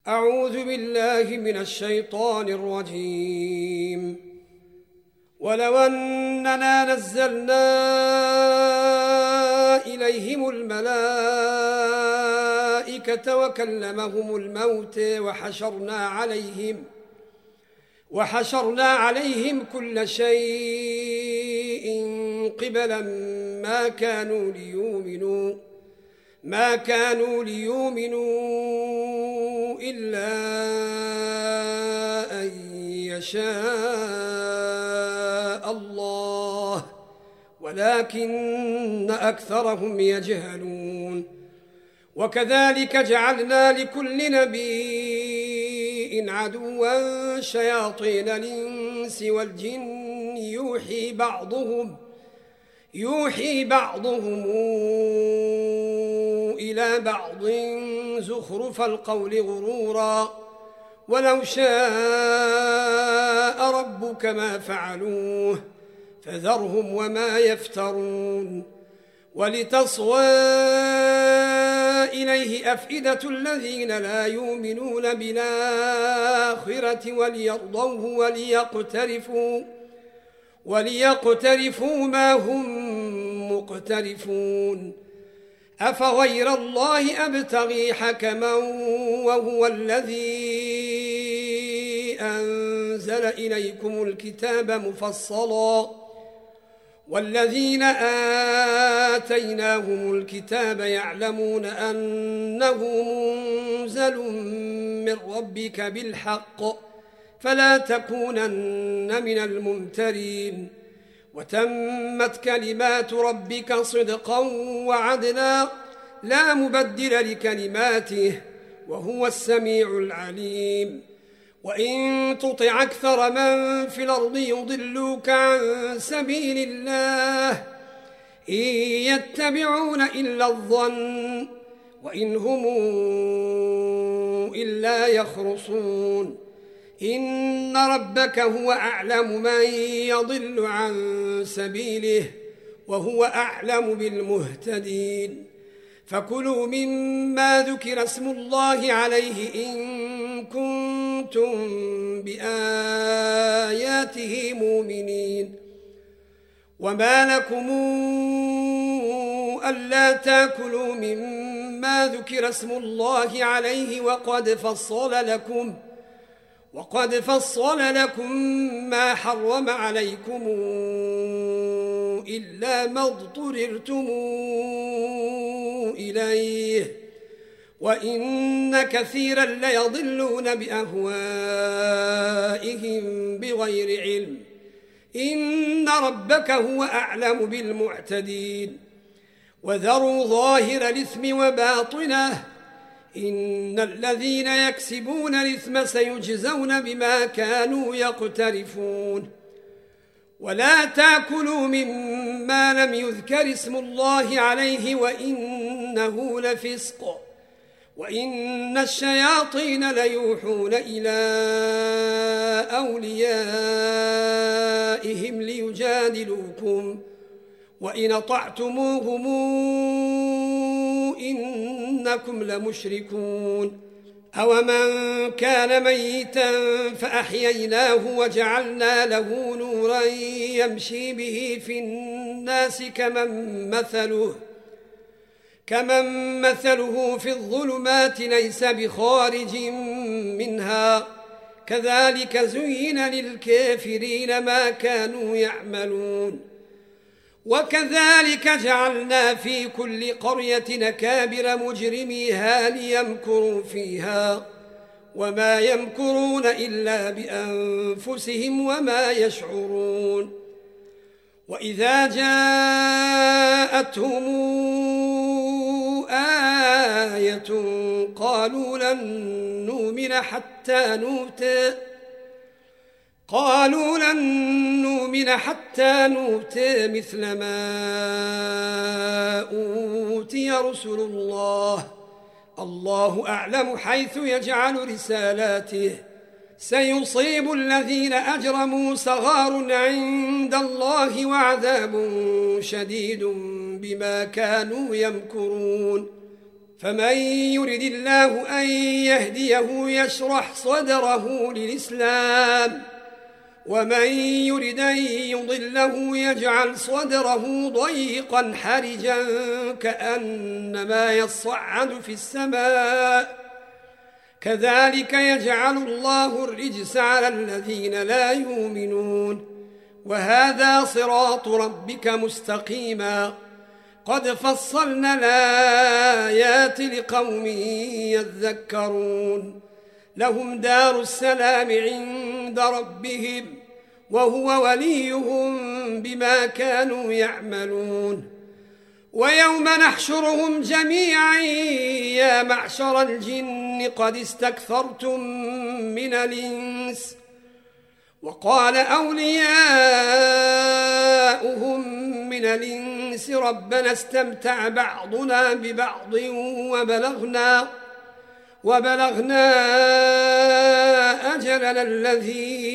أعوذ بالله من الشيطان الرجيم. ولو أننا نزلنا إليهم الملائكة وكلمهم الموت وحشرنا عليهم كل شيء قبلا ما كانوا ليؤمنوا إلا أن يشاء الله ولكن أكثرهم يجهلون. وكذلك جعلنا لكل نبي عدوا شياطين الإنس والجن يوحي بعضهم إلى بعض زخرف القول غرورا ولو شاء ربك ما فعلوه فذرهم وما يفترون. ولتصغى إليه أفئدة الذين لا يؤمنون بالآخرة وليرضوه وليقترفوا ما هم مقترفون. أفغير الله أبتغي حكما وهو الذي أنزل إليكم الكتاب مفصلا والذين آتيناهم الكتاب يعلمون أنه منزل من ربك بالحق فلا تكونن من الممترين. وتمت كلمات ربك صدقا وعدلا لا مبدل لكلماته وهو السميع العليم. وإن تطع أكثر من في الأرض يضلوك عن سبيل الله إن يتبعون إلا الظن وإن هم إلا يخرصون. إن ربك هو أعلم من يضل عن سبيله وهو أعلم بالمهتدين. فكلوا مما ذكر اسم الله عليه إن كنتم بآياته مؤمنين. وما لكم ألا تأكلوا مما ذكر اسم الله عليه وقد فصل لكم ما حرم عليكم إلا ما اضطررتم إليه وإن كثيرا ليضلون بأهوائهم بغير علم. إن ربك هو أعلم بالمعتدين. وذروا ظاهر الإثم وباطنه إن الذين يكسبون الإثم سيجزون بما كانوا يقترفون. ولا تأكلوا مما لم يذكر اسم الله عليه وإنه لفسق وإن الشياطين ليوحون إلى أوليائهم ليجادلوكم وإن أطعتموهم إنكم لمشركون. أومن كان ميتا فأحييناه وجعلنا له نورا يمشي به في الناس كمن مثله في الظلمات ليس بخارج منها كذلك زين للكافرين ما كانوا يعملون. وكذلك جعلنا في كل قرية أكابر مجرميها ليمكروا فيها وما يمكرون إلا بأنفسهم وما يشعرون. وإذا جاءتهم آية قالوا لن نؤمن حتى نؤتى مثل ما أوتي رسل الله أعلم حيث يجعل رسالاته سيصيب الذين أجرموا صغار عند الله وعذاب شديد بما كانوا يمكرون. فمن يرد الله أن يهديه يشرح صدره للإسلام ومن يرد أن يضله يجعل صدره ضيقا حرجا كأنما يصعد في السماء كذلك يجعل الله الرجس على الذين لا يؤمنون وهذا صراط ربك مستقيما قد فصلنا الآيات لقوم يذكرون لهم دار السلام عند ربهم وهو وليهم بما كانوا يعملون ويوم نحشرهم جميعا يا معشر الجن قد استكثرتم من الإنس وقال أولياؤهم من الإنس ربنا استمتع بعضنا ببعض وبلغنا أجلنا الذي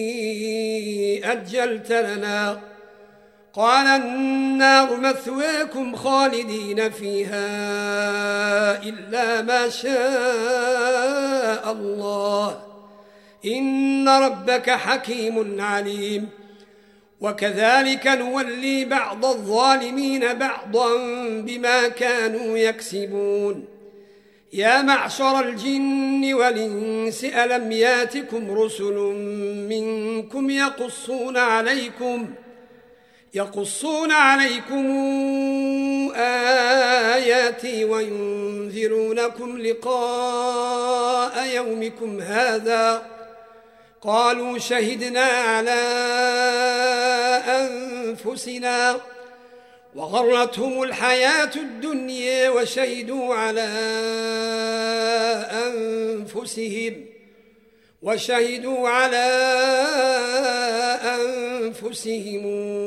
أجلت لنا قال النار مثواكم خالدين فيها إلا ما شاء الله إن ربك حكيم عليم وكذلك نولي بعض الظالمين بعضا بما كانوا يكسبون يا معشر الجن والإنس ألم ياتكم رسل منكم يقصون عليكم آياتي وينذرونكم لقاء يومكم هذا قالوا شهدنا على أنفسنا وغرتهم الحياة الدنيا وشهدوا على أنفسهم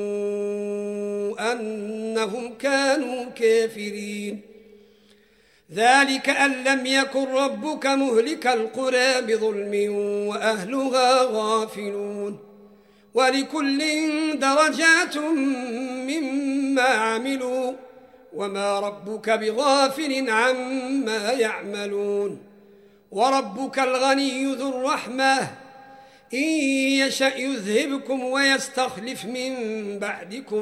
أنهم كانوا كافرين ذلك أن لم يكن ربك مهلك القرى بظلم وأهلها غافلون ولكل درجات مما عملوا وما ربك بغافل عما يعملون وربك الغني ذو الرحمة إن يشأ يذهبكم ويستخلف من بعدكم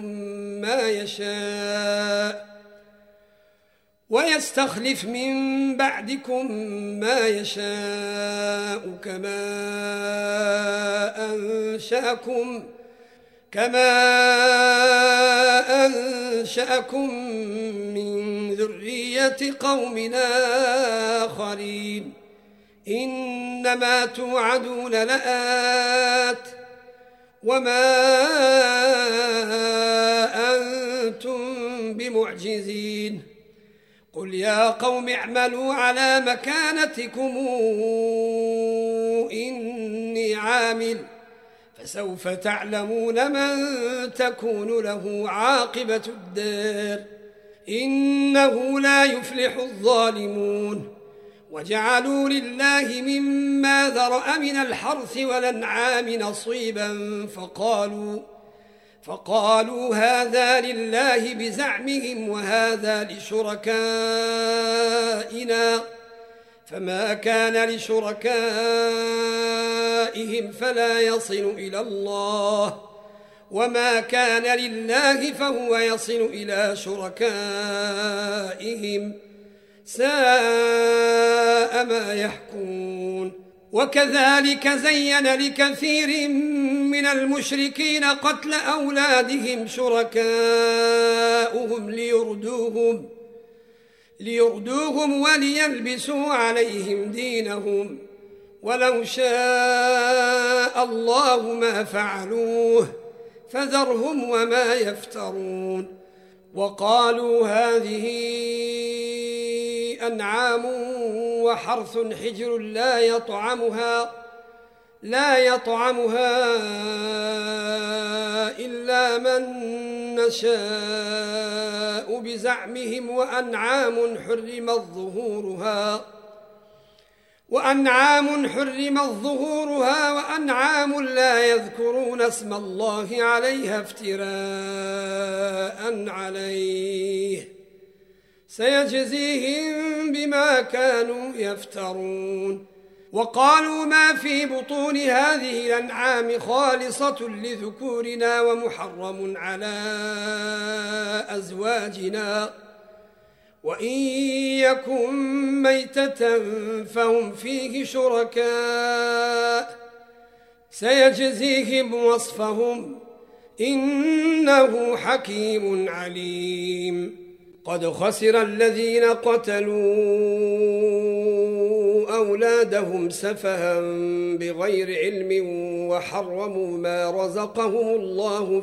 ما يشاء كما أنشأكم من ذرية قوم آخرين إنما توعدون لآت وما أنتم بمعجزين قل يا قوم اعملوا على مكانتكم إني عامل فسوف تعلمون من تكون له عاقبة الدار إنه لا يفلح الظالمون وجعلوا لله مما ذرأ من الحرث والأنعام نصيبا فقالوا هذا لله بزعمهم وهذا لشركائنا فما كان لشركائهم فلا يصل إلى الله وما كان لله فهو يصل إلى شركائهم ساء ما يحكمون وكذلك زين لكثير من المشركين قتل أولادهم شركاؤهم ليردوهم وليلبسوا عليهم دينهم ولو شاء الله ما فعلوه فذرهم وما يفترون وقالوا هذه أنعام وحرث حجر لا يطعمها إلا من نشاء بزعمهم وأنعام حرمت ظهورها وأنعام لا يذكرون اسم الله عليها افتراء عليه سيجزيهم بما كانوا يفترون. وقالوا ما في بطون هذه الأنعام خالصة لذكورنا ومحرم على أزواجنا وإن يكن ميتة فهم فيه شركاء سيجزيهم وصفهم إنه حكيم عليم. قد خسر الذين قتلوا أولادهم سفها بغير علم وحرموا ما رزقهم الله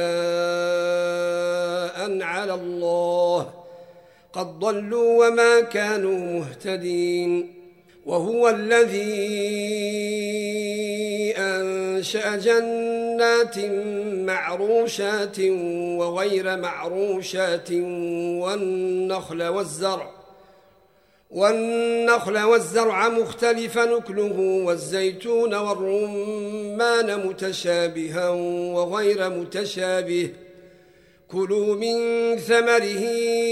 افتراء على الله قد ضلوا وما كانوا مهتدين. وهو الذي أنشأ جنات معروشات وغير معروشات والنخل والزرع مختلفا نكله والزيتون والرمان متشابها وغير متشابه كلوا من ثمره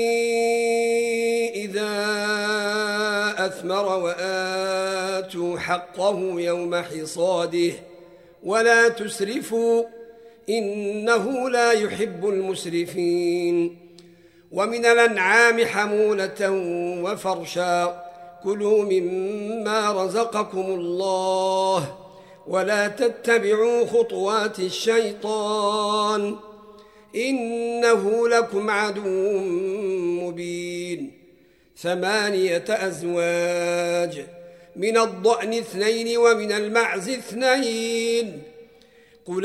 إذا أثمر وآتوا حقه يوم حصاده ولا تسرفوا إنه لا يحب المسرفين. ومن الأنعام حمولة وفرشا كلوا مما رزقكم الله ولا تتبعوا خطوات الشيطان إنه لكم عدو مبين. 8 أزواج من الضأن 2 ومن المعز 2 قل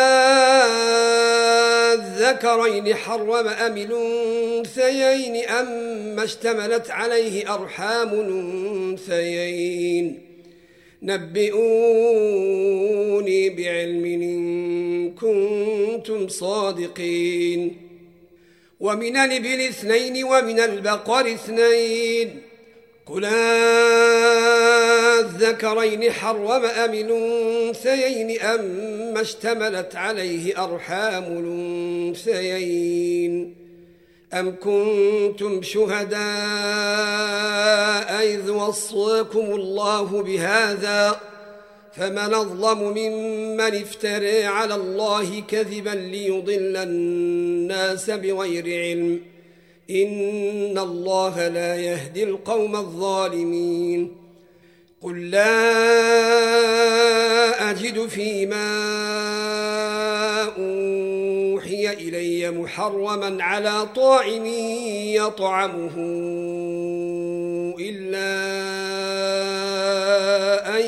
الذكرين حرم أم الأنثيين أما اشتملت عليه أرحام الأنثيين نبئوني بعلم إن كنتم صادقين. ومن الإبل 2 ومن البقر 2 قل الذكرين حرم أم الأنثيين أما اشتملت عليه أرحام الأنثيين أم كنتم شهداء إذ وصاكم الله بهذا فمن أظلم ممن افترى على الله كذبا ليضل الناس بغير علم إن الله لا يهدي القوم الظالمين. قل لا أجد فيما أوحي إلي محرما على طاعم يطعمه إلا أن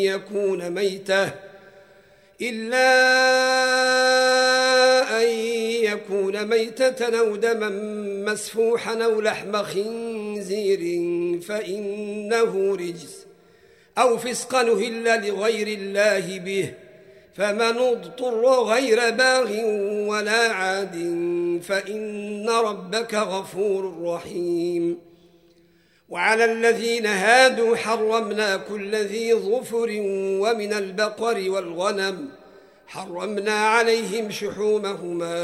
يكون ميتة أو دما مسفوحا أو لحم خنزير فإنه رجس أو فسقا أهل لغير الله به فمن اضطر غير باغ ولا عاد فإن ربك غفور رحيم. وعلى الذين هادوا حرمنا كل ذي ظفر ومن البقر والغنم حرمنا عليهم شحومهما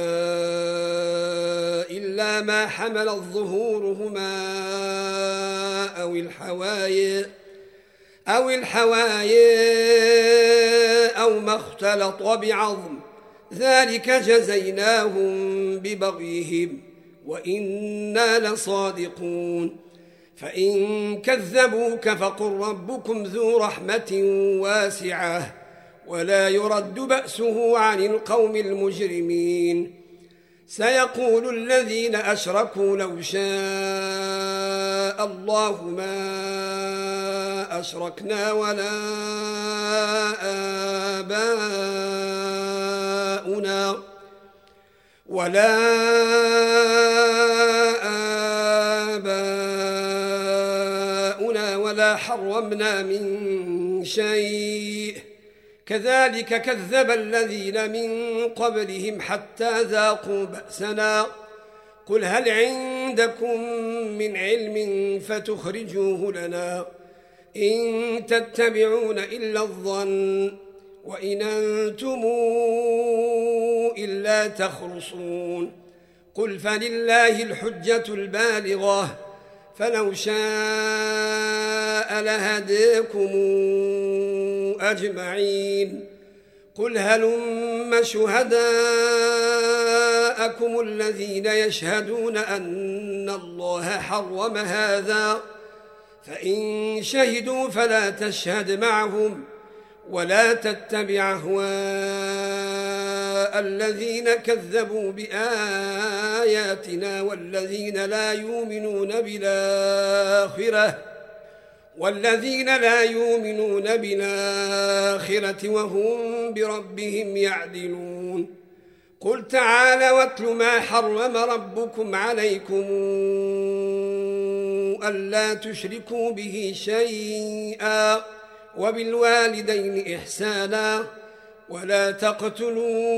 إلا ما حملت ظهورهما أو الحوايا أو ما اختلط بعظم ذلك جزيناهم ببغيهم وإنا لصادقون. فإن كذبوك فقل ربكم ذو رحمة واسعة ولا يرد بأسه عن القوم المجرمين. سيقول الذين أشركوا لو شاء الله ما أشركنا ولا آباؤنا ولا حرمنا من شيء كذلك كذب الذين من قبلهم حتى ذاقوا بأسنا. قل هل عندكم من علم فتخرجوه لنا إن تتبعون إلا الظن وإن أنتم إلا تخرصون. قل فلله الحجة البالغة فلو شاء لهديكم أجمعين. قل هلم شهداءكم الذين يشهدون أن الله حرم هذا، فإن شهدوا فلا تشهد معهم، ولا تتبع أهواء الذين كذبوا بآياتنا والذين لا يؤمنون بالآخرة وهم بربهم يعدلون. قل تعالى واتل ما حرم ربكم عليكم ألا تشركوا به شيئا وبالوالدين إحسانا ولا تقتلوا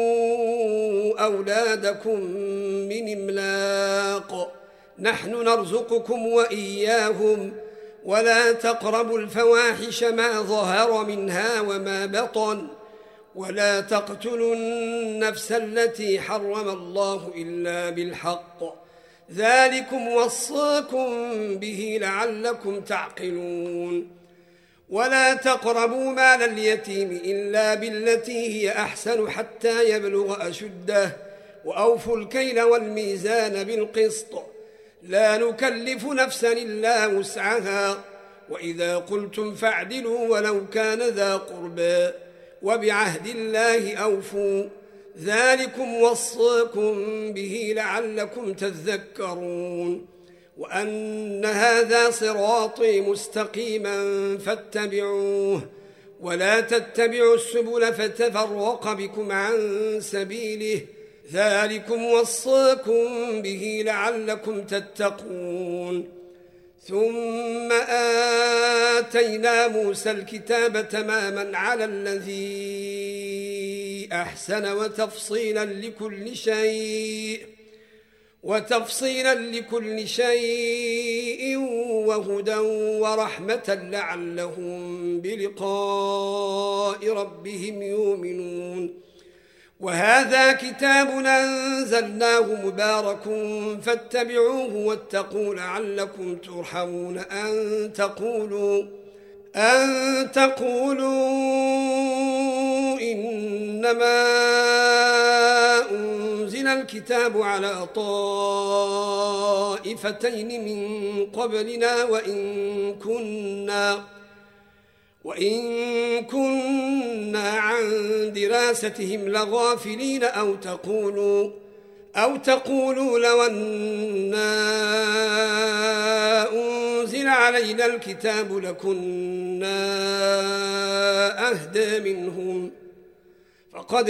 أولادكم من إملاق نحن نرزقكم وإياهم ولا تقربوا الفواحش ما ظهر منها وما بطن ولا تقتلوا النفس التي حرم الله إلا بالحق ذلكم وصاكم به لعلكم تعقلون. ولا تقربوا مال اليتيم إلا بالتي هي أحسن حتى يبلغ أشده وأوفوا الكيل والميزان بالقسط لا نكلف نفسا إلا وسعها وإذا قلتم فاعدلوا ولو كان ذا قربى وبعهد الله أوفوا ذلكم وصاكم به لعلكم تذكرون. وأن هذا صراطي مستقيما فاتبعوه ولا تتبعوا السبل فتفرق بكم عن سبيله ذلكم وصاكم به لعلكم تتقون. ثم آتينا موسى الكتاب تماما على الذي أحسن وتفصيلا لكل شيء وهدى ورحمة لعلهم بلقاء ربهم يؤمنون. وهذا كتاب أنزلناه مبارك فاتبعوه واتقوا لعلكم ترحمون أن تقولوا إنما أنزل الكتاب على طائفتين من قبلنا وإن كنا عن دراستهم لغافلين أو تقولوا لو أنا أنزل علينا الكتاب لكنا أهدى منهم فقد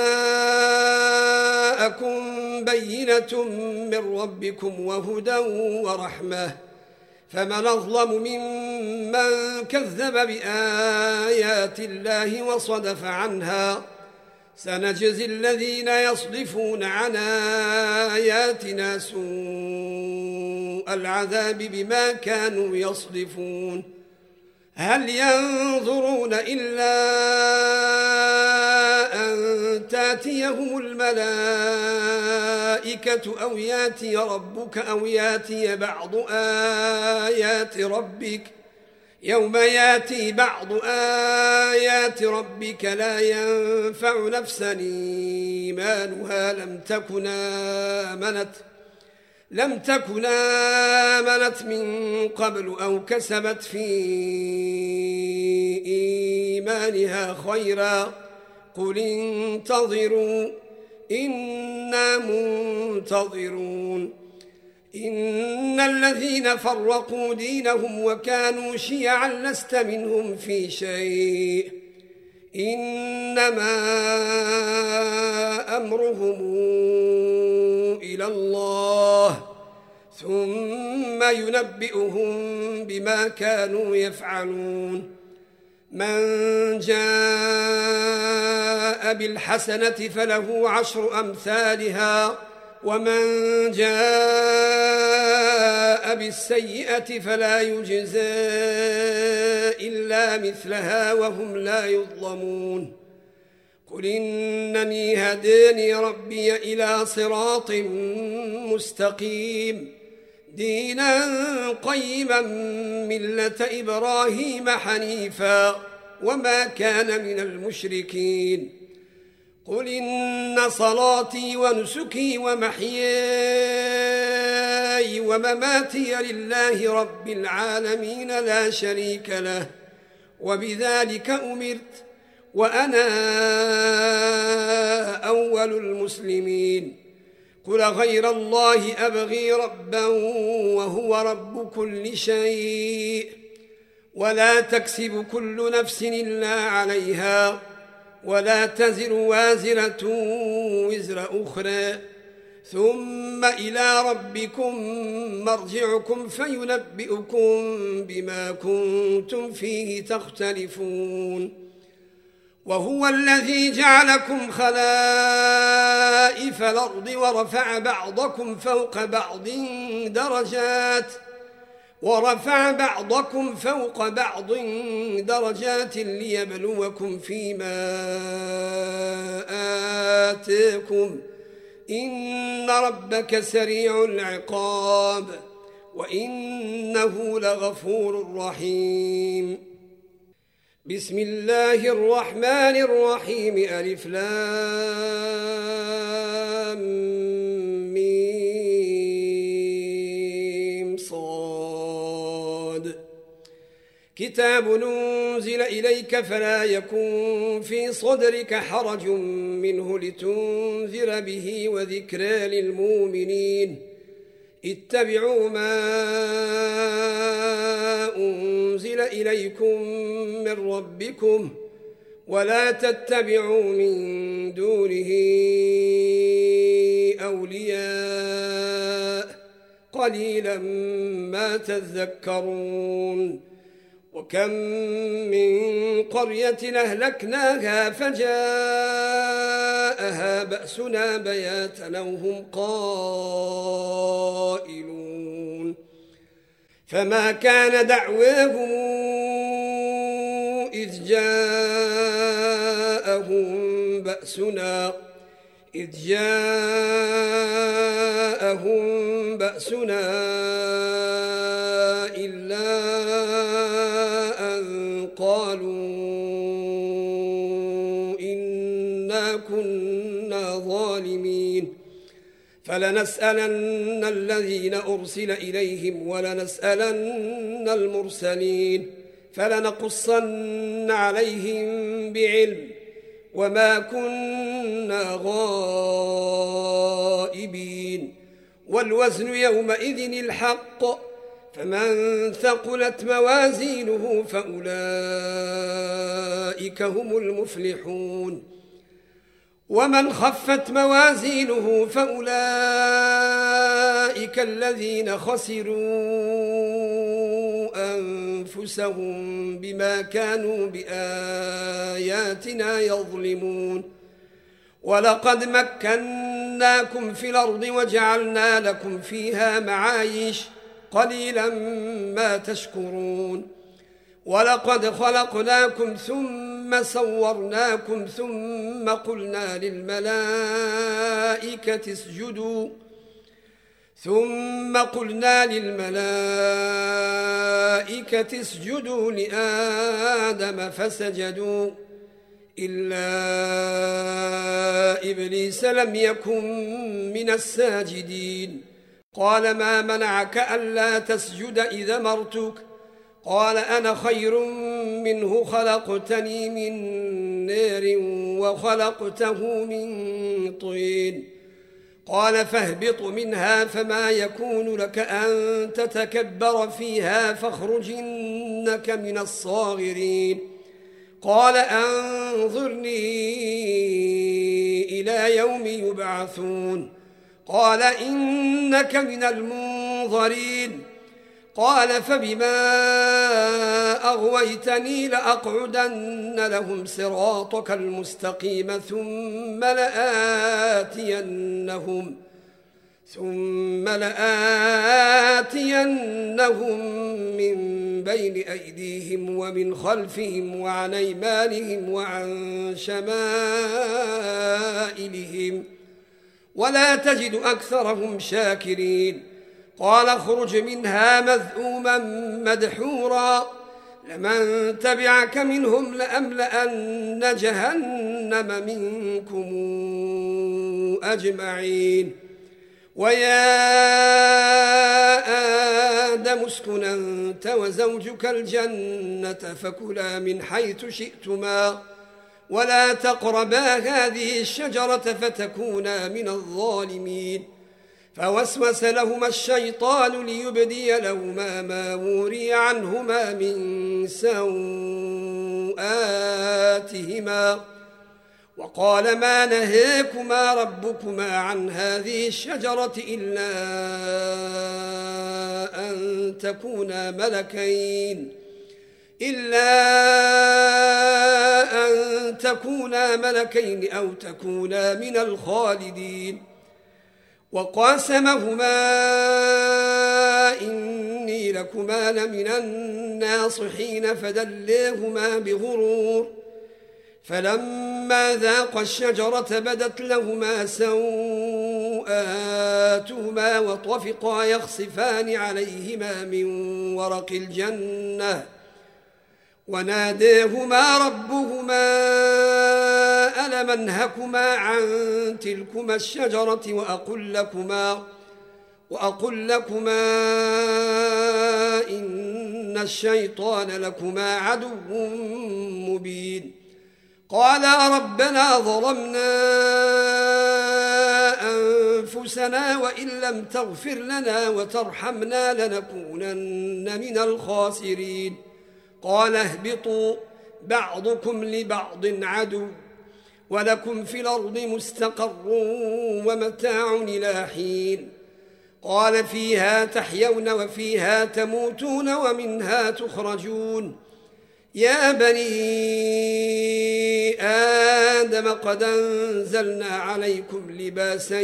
جاءكم بينة من ربكم وهدى ورحمة فمن أظلم ممن كذب بآيات الله وصدف عنها سنجزي الذين يصدفون عن آياتنا سوء العذاب بما كانوا يصدفون. هل ينظرون إلا أن تأتيهم الملائكة أو يأتي ربك أو يأتي بعض آيات ربك يوم يأتي بعض آيات ربك لا ينفع نفسا إيمانها لم تكن آمنت من قبل أو كسبت في إيمانها خيرا قل انتظروا إنا منتظرون. إن الذين فرقوا دينهم وكانوا شيعا لست منهم في شيء إنما أمرهم إلى الله ثم ينبئهم بما كانوا يفعلون. من جاء بالحسنة فله 10 أمثالها ومن جاء بالسيئة فلا يجزى إلا مثلها وهم لا يظلمون. قل إنني هداني ربي إلى صراط مستقيم دينا قيما ملة إبراهيم حنيفا وما كان من المشركين قل إن صلاتي ونسكي ومحياي ومماتي لله رب العالمين لا شريك له وبذلك أمرت وأنا أول المسلمين قل غير الله أبغي ربا وهو رب كل شيء ولا تكسب كل نفس إلا عليها ولا تزر وازرة وزر أخرى ثم إلى ربكم مرجعكم فينبئكم بما كنتم فيه تختلفون وهو الذي جعلكم خلائف الأرض ورفع بعضكم فوق بعض درجات ليبلوكم فيما آتاكم إن ربك سريع العقاب وإنه لغفور رحيم بسم الله الرحمن الرحيم ألف لام ميم صاد كتاب ننزل إليك فلا يكن في صدرك حرج منه لتنذر به وذكرى للمؤمنين اتبعوا ما أنزل إليكم من ربكم ولا تتبعوا من دونه أولياء قليلا ما تذكرون وكم من قرية أهلكناها فجاءها بأسنا بياتا وهم قائلون فما كان دعواهم إذ جاءهم بأسنا إلا أن قالوا إنا كنا ظالمين فلنسألن الذين أرسل إليهم ولنسألن المرسلين فلنقصن عليهم بعلم وما كنا غائبين والوزن يومئذ الحق فمن ثقلت موازينه فأولئك هم المفلحون ومن خفت موازينه فأولئك الذين خسروا أنفسهم بما كانوا بآياتنا يظلمون ولقد مكناكم في الأرض وجعلنا لكم فيها معايش قليلا ما تشكرون ولقد خلقناكم ثم صورناكم ثم قلنا للملائكة اسجدوا لآدم فسجدوا إلا إبليس لم يكن من الساجدين قال ما منعك ألا تسجد إذا مرتك قال أنا خير منه خلقتني من نار وخلقته من طين قال فاهبط منها فما يكون لك أن تتكبر فيها فاخرج إنك من الصاغرين قال أنظرني إلى يوم يبعثون قال إنك من المنظرين قال فبما أغويتني لأقعدن لهم صراطك المستقيم ثم لآتينهم من بين أيديهم ومن خلفهم وعن أيمانهم وعن شمائلهم ولا تجد أكثرهم شاكرين قال اخرج منها مذءوما مدحورا لمن تبعك منهم لأملأن جهنم منكم أجمعين ويا آدم اسكن أنت وزوجك الجنة فكلا من حيث شئتما ولا تقربا هذه الشجرة فتكونا من الظالمين فوسوس لهما الشيطان ليبدي لهما ما وري عنهما من سوآتهما وقال ما نهاكما ربكما عن هذه الشجرة إلا أن تكونا ملكين أو تكونا من الخالدين وقاسمهما إني لكما لمن الناصحين فدلاهما بغرور فلما ذاقا الشجرة بدت لهما سوآتهما وطفقا يخصفان عليهما من ورق الجنة وناداهما ربهما ألم أنهكما عن تلكما الشجرة وأقل لكما إن الشيطان لكما عدو مبين قالا ربنا ظلمنا أنفسنا وإن لم تغفر لنا وترحمنا لنكونن من الخاسرين قال اهبطوا بعضكم لبعض عدو ولكم في الأرض مستقر ومتاع إلى حين قال فيها تحيون وفيها تموتون ومنها تخرجون يا بني آدم قد أنزلنا عليكم لباسا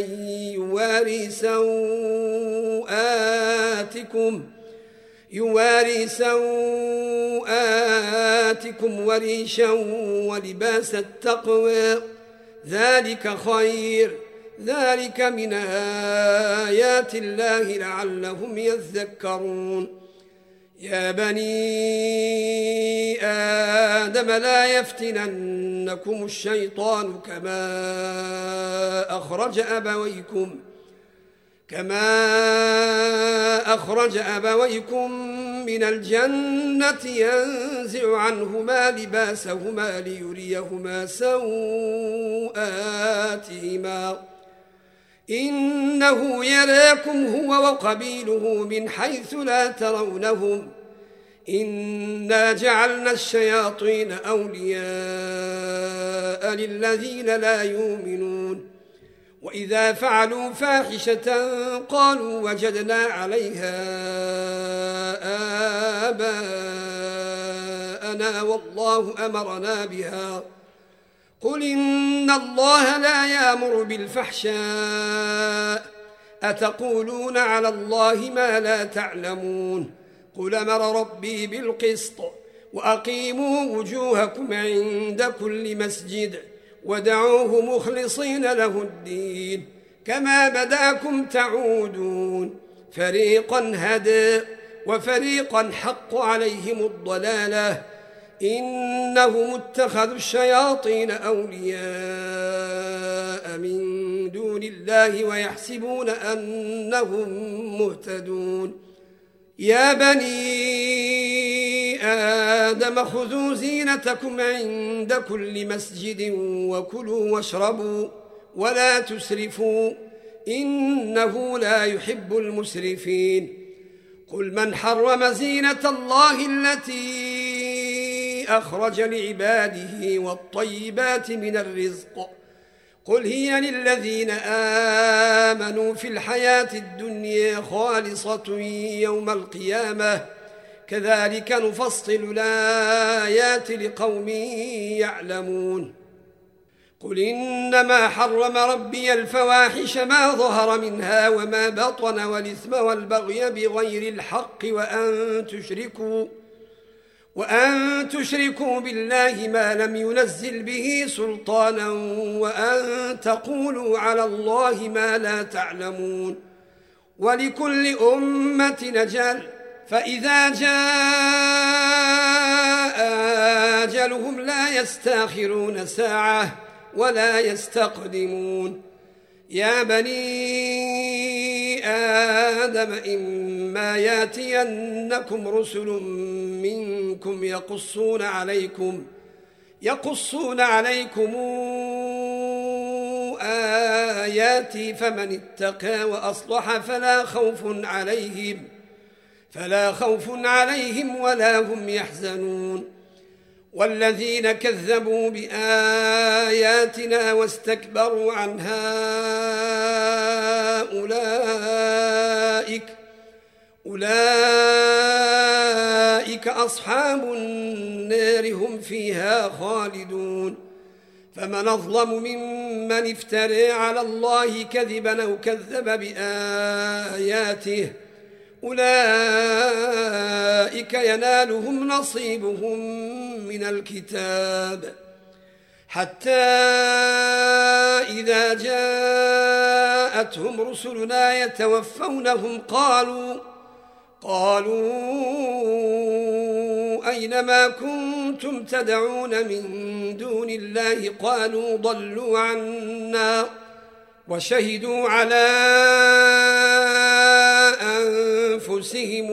يواري سوآتكم وريشا ولباس التقوى ذلك خير ذلك من آيات الله لعلهم يذكرون يا بني آدم لا يفتننكم الشيطان كما أخرج أبويكم من الجنة ينزع عنهما لباسهما ليريهما سوآتهما إنه يراكم هو وقبيله من حيث لا ترونهم إنا جعلنا الشياطين أولياء للذين لا يؤمنون وإذا فعلوا فاحشة قالوا وجدنا عليها آباءنا والله أمرنا بها قل إن الله لا يأمر بالفحشاء أتقولون على الله ما لا تعلمون قل أمر ربي بالقسط وأقيموا وجوهكم عند كل مسجد ودعوه مخلصين له الدين كما بدأكم تعودون فريقا هدى وفريقا حق عليهم الضلالة إنهم اتخذوا الشياطين أولياء من دون الله ويحسبون أنهم مهتدون يا بني آدم خذوا زينتكم عند كل مسجد وكلوا واشربوا ولا تسرفوا إنه لا يحب المسرفين قل من حرم زينة الله التي أخرج لعباده والطيبات من الرزق قل هي للذين آمنوا في الحياة الدنيا خالصة يوم القيامة كذلك نفصل الآيات لقوم يعلمون قل إنما حرم ربي الفواحش ما ظهر منها وما بطن والإثم والبغي بغير الحق وأن تشركوا بالله ما لم ينزل به سلطانا وأن تقولوا على الله ما لا تعلمون ولكل أمة أجل فإذا جاء أجلهم لا يستأخرون ساعة ولا يستقدمون. يا بني آدم إما ياتينكم رسل منكم يقصون عليكم آياتي فمن اتقى وأصلح فلا خوف عليهم ولا هم يحزنون. والذين كذبوا بآياتنا واستكبروا عنها أولئك أصحاب النار هم فيها خالدون. فمن أظلم ممن افترى على الله كذبا أو كذب بآياته أولئك ينالهم نصيبهم من الكتاب حتى إذا جاءتهم رسلنا يتوفونهم قالوا أينما كنتم تدعون من دون الله قالوا ضلوا عنا وشهدوا على أنفسهم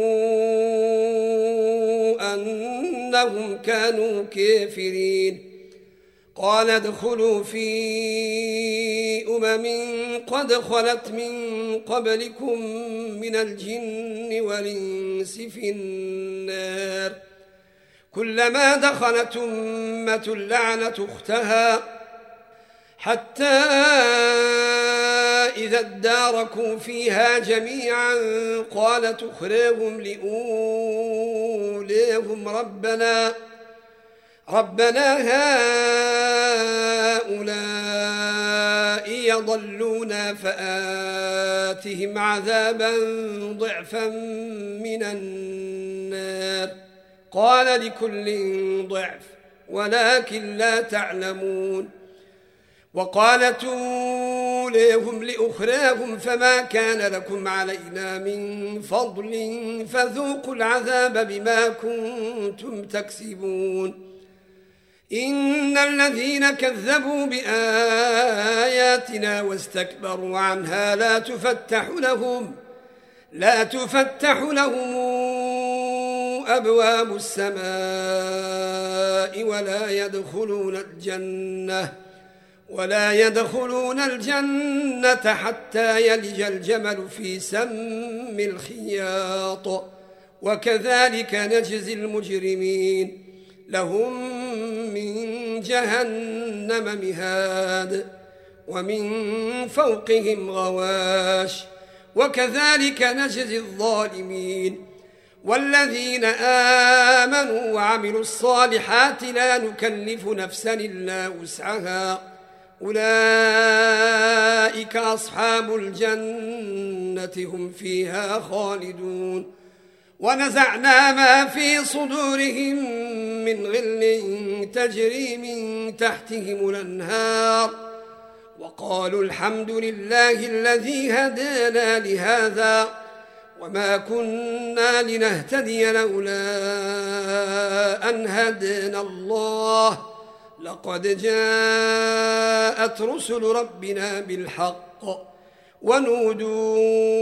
أنهم كانوا كافرين. قال ادخلوا في قد خلت من قبلكم من الجن والإنس في النار كلما دخلت أمة لعنت أختها حتى إذا اداركوا فيها جميعا قالت أخراهم لأوليهم ربنا هؤلاء يضلونا فآتهم عذابا ضعفا من النار قال لكل ضعف ولكن لا تعلمون. وقالت أوليهم لأخراهم فما كان لكم علينا من فضل فذوقوا العذاب بما كنتم تكسبون. إن الذين كذبوا بآياتنا واستكبروا عنها لا تفتح لهم أبواب السماء ولا يدخلون الجنة حتى يلج الجمل في سم الخياط وكذلك نجزي المجرمين. لهم من جهنم مهاد ومن فوقهم غواش وكذلك نجزي الظالمين. والذين آمنوا وعملوا الصالحات لا نكلف نفسا إلا وسعها أولئك أصحاب الجنة هم فيها خالدون. ونزعنا ما في صدورهم من غل تجري من تحتهم الأنهار وقالوا الحمد لله الذي هدانا لهذا وما كنا لنهتدي لولا أن هدانا الله لقد جاءت رسل ربنا بالحق ونودوا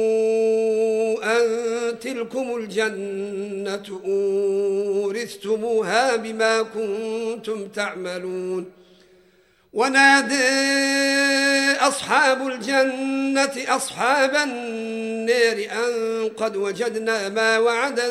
أن تلكم الجنة أورثتموها بما كنتم تعملون. ونادى أصحاب الجنة أصحاب النار أن قد وجدنا ما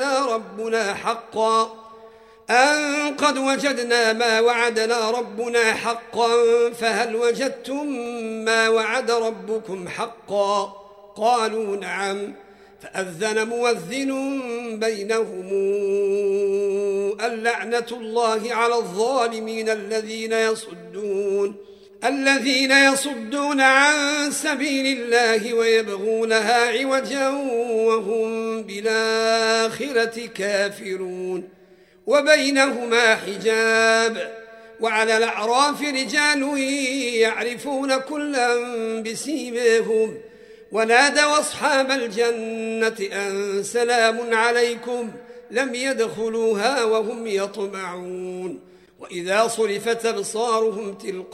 وعدنا ربنا حقا فهل وجدتم ما وعد ربكم حقا قالوا نعم فأذن مؤذن بينهم اللعنة الله على الظالمين الذين يصدون عن سبيل الله ويبغونها عوجا وهم بالآخرة كافرون. وبينهما حجاب وعلى الأعراف رجال يعرفون كلا بسيماهم ونادوا أصحاب الجنة أن سلام عليكم لم يدخلوها وهم يطمعون وإذا صرفت أبصارهم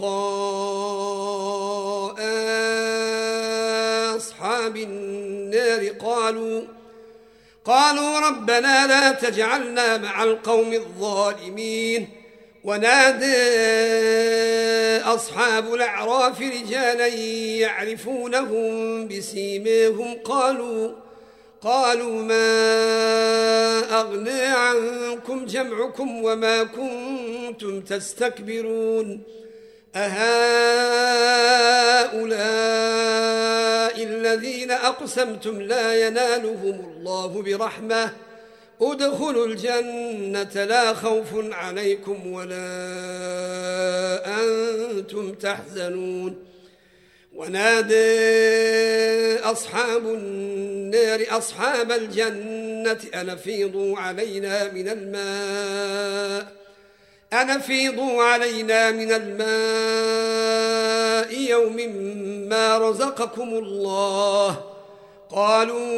تلقاء أصحاب النار قالوا ربنا لا تجعلنا مع القوم الظالمين ونادى أصحاب الأعراف رجالا يعرفونهم بسيماهم قالوا ما أغنى عنكم جمعكم وما كنتم تستكبرون أهؤلاء الذين أقسمتم لا ينالهم الله برحمة ادخلوا الجنة لا خوف عليكم ولا أنتم تحزنون ونادى أصحاب النار أصحاب الجنة أن أفيضوا علينا من الماء يوم ما رزقكم الله قالوا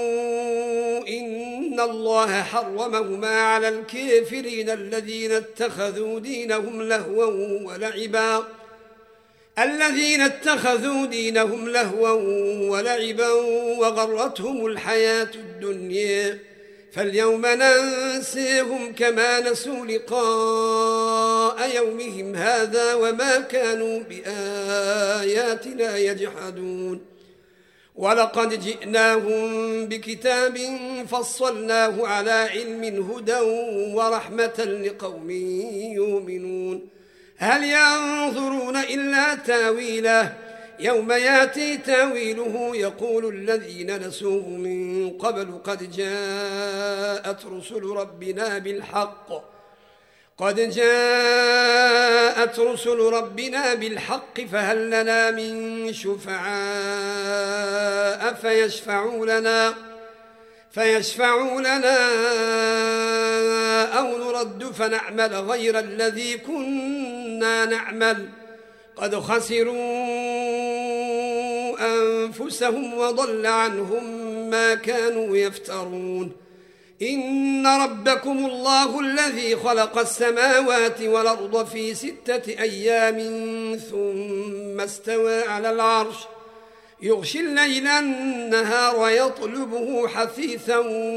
إن الله حرمهما على الكافرين الذين اتخذوا دينهم لهوا ولعبا وغرتهم الحياة الدنيا فاليوم ننسيهم كما نسوا لقاء يومهم هذا وما كانوا بآياتنا يجحدون ولقد جئناهم بكتاب فصلناه على علم هدى ورحمة لقوم يؤمنون هل ينظرون إلا تاويله يوم ياتي تاويله يقول الذين نسوه من قبل قد جاءت رسل ربنا بالحق فهل لنا من شفعاء فيشفعوا لنا أو نرد فنعمل غير الذي كنا نعمل قد خسروا أنفسهم وضل عنهم ما كانوا يفترون إن ربكم الله الذي خلق السماوات والأرض في 6 أيام ثم استوى على العرش يغشي الليل النهار ويطلبه حثيثا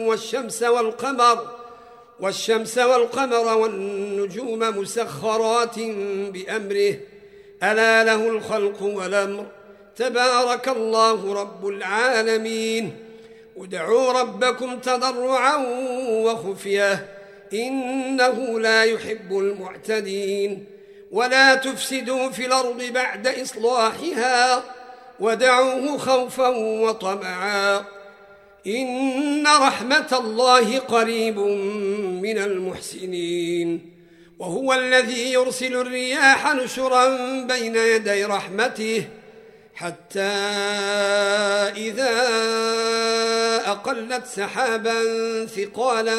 والشمس والقمر والنجوم مسخرات بأمره ألا له الخلق والأمر تبارك الله رب العالمين ادعوا ربكم تضرعا وخفية إنه لا يحب المعتدين ولا تفسدوا في الأرض بعد إصلاحها ودعوه خوفا وطمعا إن رحمة الله قريب من المحسنين وهو الذي يرسل الرياح نشرا بين يدي رحمته حتى إذا أقلت سحابا ثقالا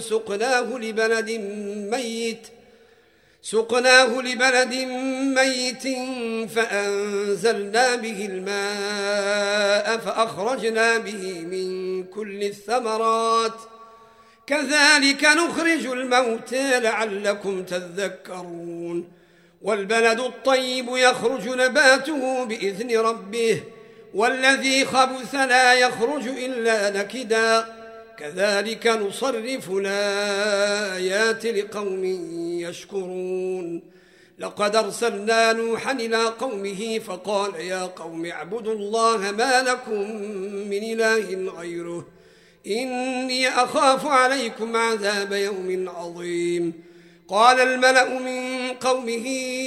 سقناه لبلد ميت فأنزلنا به الماء فأخرجنا به من كل الثمرات كذلك نخرج الموتى لعلكم تذكرون والبلد الطيب يخرج نباته بإذن ربه والذي خبث لا يخرج إلا نكدا كذلك نصرف الآيات لقوم يشكرون لقد أرسلنا نوحا إلى قومه فقال يا قوم اعبدوا الله ما لكم من إله غيره إني أخاف عليكم عذاب يوم عظيم قال الملأ من قومه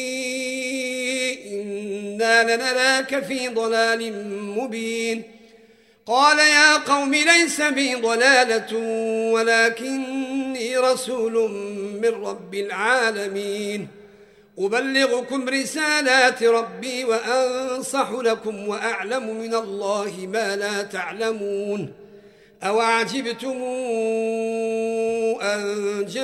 إنا لنراك في ضلال مبين قال يا قوم ليس بي ضلالة ولكني رسول من رب العالمين أبلغكم رسالات ربي وأنصح لكم وأعلم من الله ما لا تعلمون أوعجبتم أن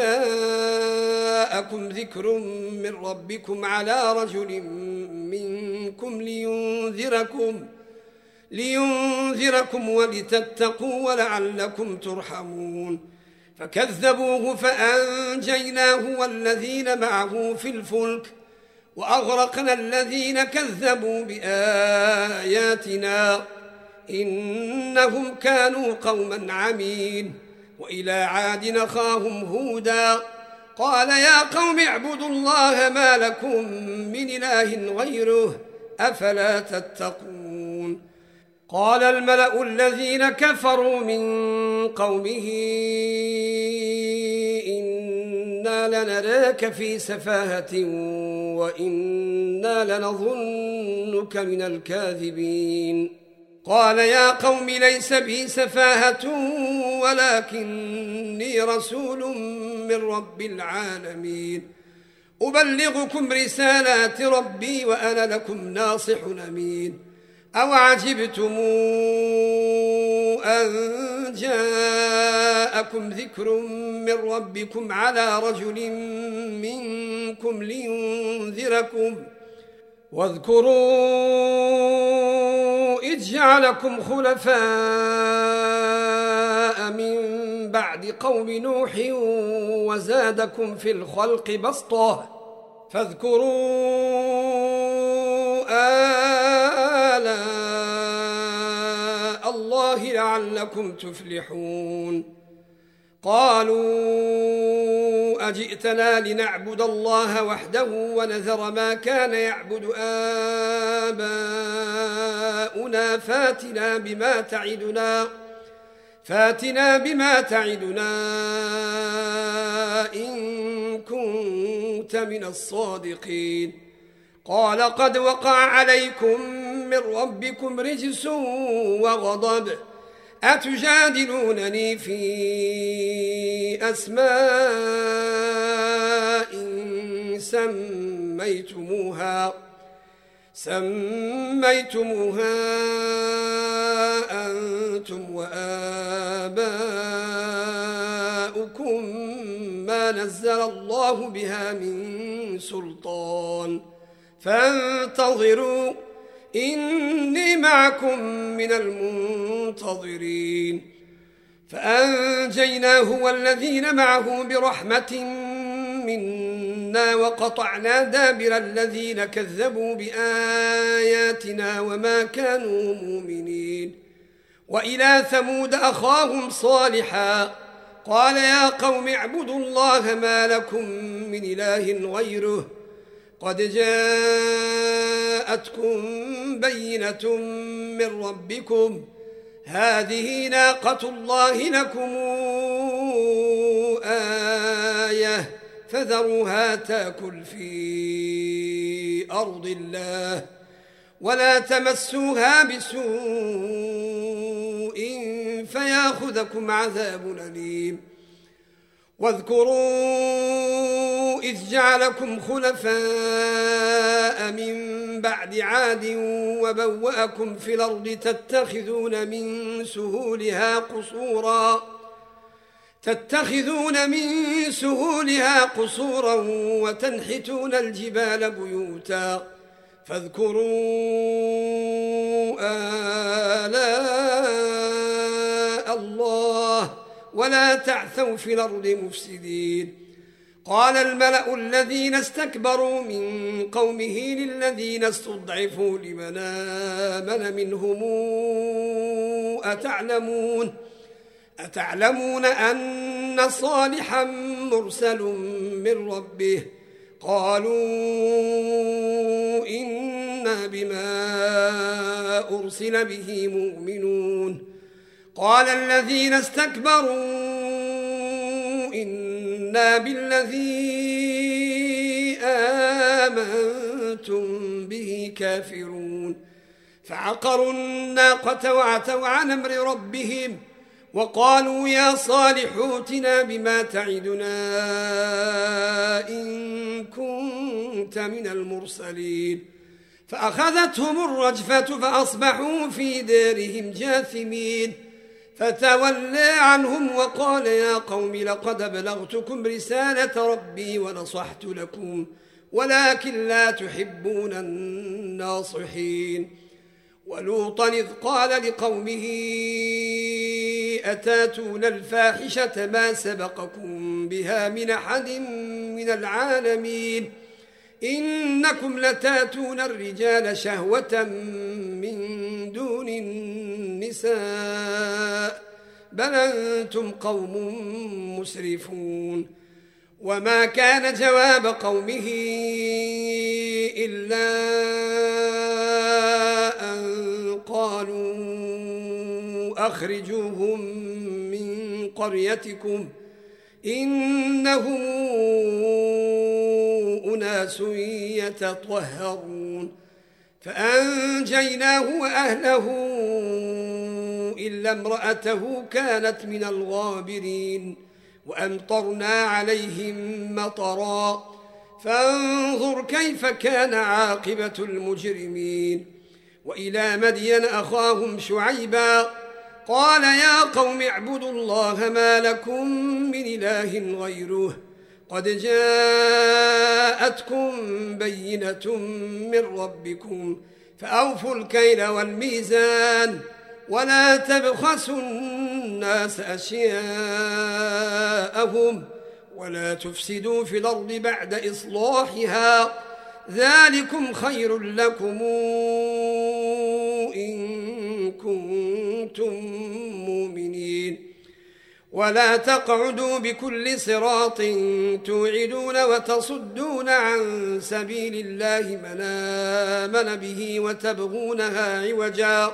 جاءكم ذكر من ربكم على رجل منكم لينذركم ولتتقوا ولعلكم ترحمون فكذبوه فأنجيناه والذين معه في الفلك وأغرقنا الذين كذبوا بآياتنا إنهم كانوا قوما عمين وإلى عاد أخاهم هودا قال يا قوم اعبدوا الله ما لكم من إله غيره أفلا تتقون قال الملأ الذين كفروا من قومه إنا لنراك في سفاهة وإنا لنظنك من الكاذبين قال يا قوم ليس بي سفاهة ولكني رسول من رب العالمين أبلغكم رسالات ربي وأنا لكم ناصح أمين أوعجبتم أن جاءكم ذكر من ربكم على رجل منكم لينذركم واذكروا إذ جعلكم خلفاء من بعد قوم نوح وزادكم في الخلق بسطة فاذكروا آلاء الله لعلكم تفلحون قالوا أجئتنا لنعبد الله وحده ونذر ما كان يعبد آباؤنا فاتنا بما تعدنا إن كنت من الصادقين قال قد وقع عليكم من ربكم رجس وغضب أتجادلونني في أسماء سميتموها أنتم وآباؤكم ما نزل الله بها من سلطان فانتظروا إني معكم من المنتظرين فأنجيناه والذين معه برحمة منا وقطعنا دابر الذين كذبوا بآياتنا وما كانوا مؤمنين وإلى ثمود أخاهم صالحا قال يا قوم اعبدوا الله ما لكم من إله غيره قد جاءتكم بينة من ربكم هذه ناقة الله لكم آية فذروها تأكل في أرض الله ولا تمسوها بسوء فياخذكم عذاب أليم واذكروا إذ جعلكم خلفاء من بعد عاد وبوأكم في الأرض تتخذون من سهولها قصورا وتنحتون الجبال بيوتا فاذكروا آلاء الله ولا تعثوا في الأرض مفسدين قال الملأ الذين استكبروا من قومه للذين استضعفوا لمن آمن منهم أتعلمون أن صالحا مرسل من ربه قالوا إنا بما أرسل به مؤمنون قال الذين استكبروا إنا بالذي آمنتم به كافرون فعقروا الناقة وعتوا عن أمر ربهم وقالوا يا صالح ائتنا بما تعدنا إن كنت من المرسلين فأخذتهم الرجفة فأصبحوا في دارهم جاثمين فتولى عنهم وقال يا قوم لقد أبلغتكم رسالة ربي ونصحت لكم ولكن لا تحبون الناصحين ولوطا إذ قال لقومه أتاتون الفاحشة ما سبقكم بها من أحد من العالمين إنكم لتاتون الرجال شهوة من دون النساء بل أنتم قوم مسرفون. وما كان جواب قومه إلا أن قالوا أخرجوهم من قريتكم إنهم أناس يتطهرون فأنجيناه وأهله إلا امرأته كانت من الغابرين وأمطرنا عليهم مطرا فانظر كيف كان عاقبة المجرمين. وإلى مدين أخاهم شعيبا قال يا قوم اعبدوا الله ما لكم من إله غيره قد جاءتكم بينة من ربكم فأوفوا الكيل والميزان ولا تبخسوا الناس أشياءهم ولا تفسدوا في الأرض بعد إصلاحها ذلكم خير لكم إن كنتم مؤمنين. ولا تقعدوا بكل صراط توعدون وتصدون عن سبيل الله من آمن به وتبغونها عوجا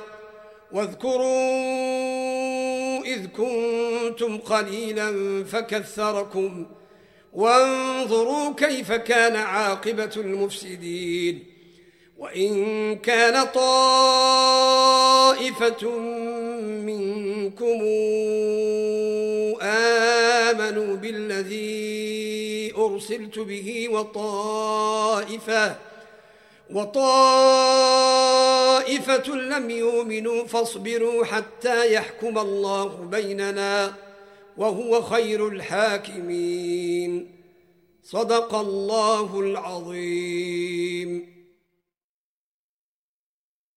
واذكروا إذ كنتم قليلا فكثركم وانظروا كيف كان عاقبة المفسدين. وإن كان طائفة منكم آمنوا بالذي أرسلت به وطائفة لم يؤمنوا فاصبروا حتى يحكم الله بيننا وهو خير الحاكمين. صدق الله العظيم.